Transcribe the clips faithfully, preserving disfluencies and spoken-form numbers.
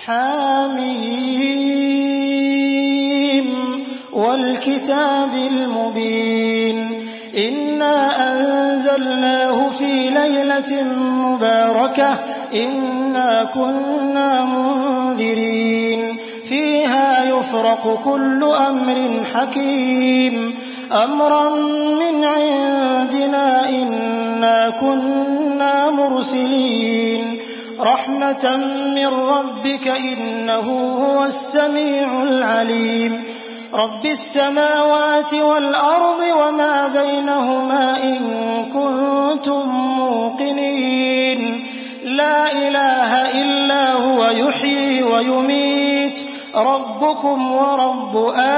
حم والكتاب المبين إنا أنزلناه في ليلة مباركة إنا كنا منذرين فيها يفرق كل أمر حكيم أمرا من عندنا إنا كنا مرسلين رحمة من ربك إنه هو السميع العليم رب السماوات والأرض وما بينهما إن كنتم موقنين لا إله إلا هو يحيي ويميت ربكم ورب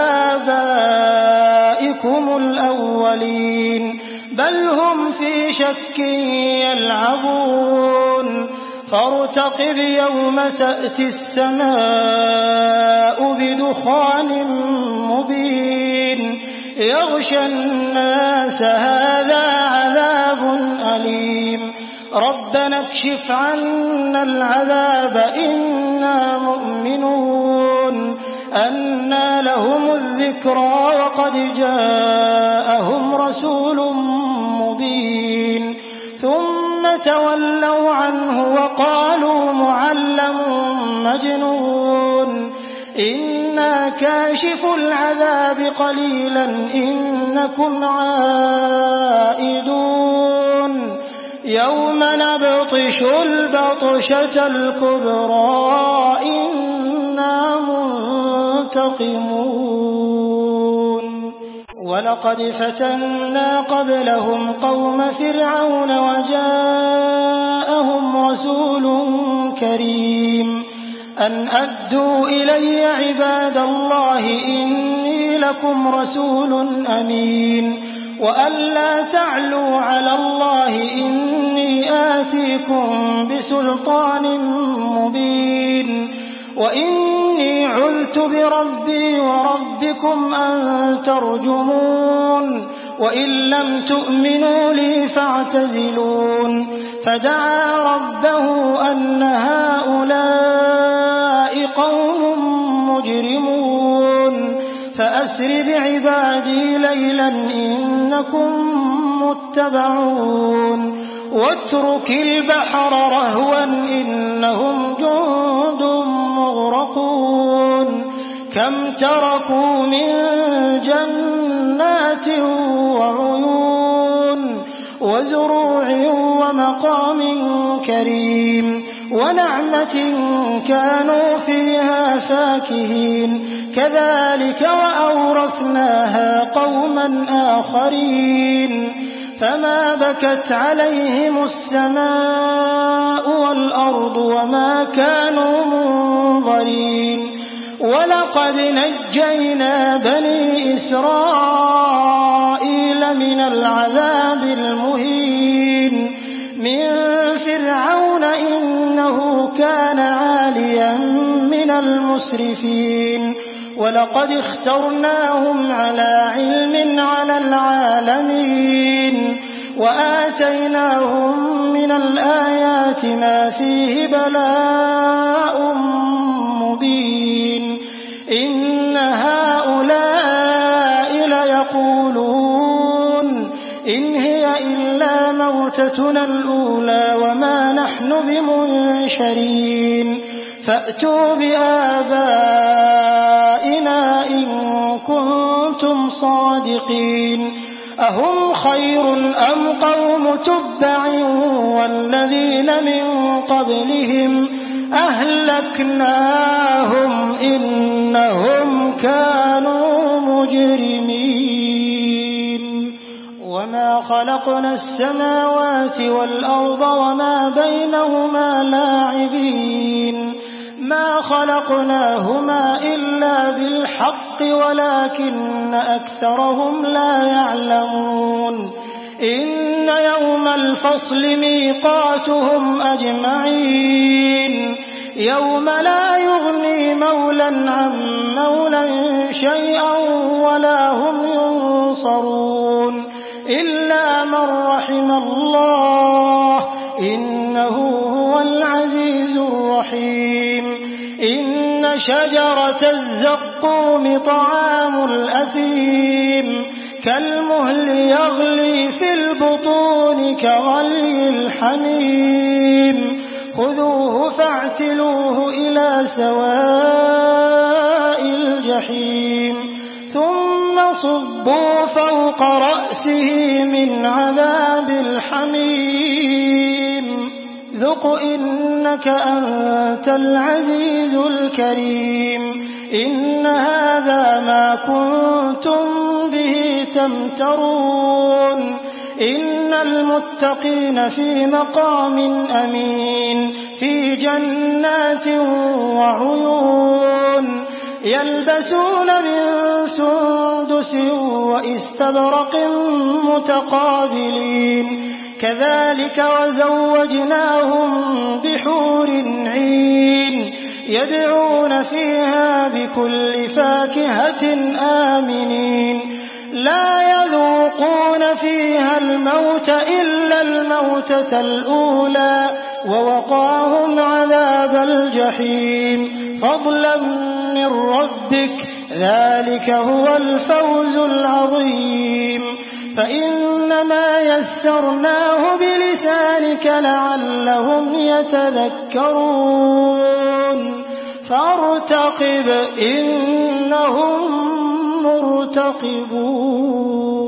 آبائكم الأولين بل هم في شك يلعبون فارتقب يوم تأتي السماء بدخان مبين يغشى الناس هذا عذاب أليم ربنا اكشف عنا العذاب إنا مؤمنون أنى لهم الذكرى وقد جاءهم رسول مبين ثم تولوا عنه وقالوا معلم مجنون إنا كاشف العذاب قليلا إنكم عائدون يوم نبطش البطشة الكبرى إنا منتقمون ولقد فتنا قبلهم قوم فرعون وجاءهم رسول كريم أن أدوا إلي عباد الله إني لكم رسول أمين وأن لا تعلوا على الله إني آتيكم بسلطان مبين وإني عذت بربي وربكم أن ترجمون وإن لم تؤمنوا لي فاعتزلون فدعا ربه أن هؤلاء قوم مجرمون فأسر بعبادي ليلا إنكم متبعون واترك البحر رهوا إنهم جند مغرقون كم تركوا من جنات وعيون وزروع ومقام كريم ونعمة كانوا فيها فاكهين كذلك وأورثناها قوما آخرين فما بكت عليهم السماء والأرض وما كانوا منظرين ولقد نجينا بني إسرائيل من العذاب المهين من فرعون إنه كان عاليا من المسرفين ولقد اخترناهم على علم على العالمين وآتيناهم من الآيات ما فيه بلاء مبين إن هؤلاء ليقولون إن هي إلا موتتنا الأولى وما نحن بمنشرين فأتوا بآبائنا إن كنتم صادقين أهم خير أم قوم تبع والذين من قبلهم أهلكناهم إنهم كانوا مجرمين وما خلقنا السماوات والأرض وما بينهما لاعبين ما خلقناهما إلا بالحق ولكن أكثرهم لا يعلمون إن يوم الفصل ميقاتهم أجمعين يوم لا يغني مولى عن مولى شيئا ولا هم ينصرون إلا من رحم الله إنه هو العزيز الرحيم إن شجرة الزقوم طعام الأثيم كالمهل يغلي في البطون كغلي الحميم خذوه فاعتلوه إلى سواء الجحيم ثم صبوا فوق رأسه من عذاب الحميم ذق إنك أنت العزيز الكريم إن هذا ما كنتم به تمترون إن المتقين في مقام أمين في جنات وعيون يلبسون من سندس وإستبرق متقابلين كذلك وزوجناهم بحور عين يدعون فيها بكل فاكهة آمنين لا يذوقون فيها الموت إلا الموتة الأولى ووقاهم عذاب الجحيم فضلا من ربك ذلك هو الفوز العظيم فإنما يسرناه بلسانك لعلهم يتذكرون فارتقب إنهم مرتقبون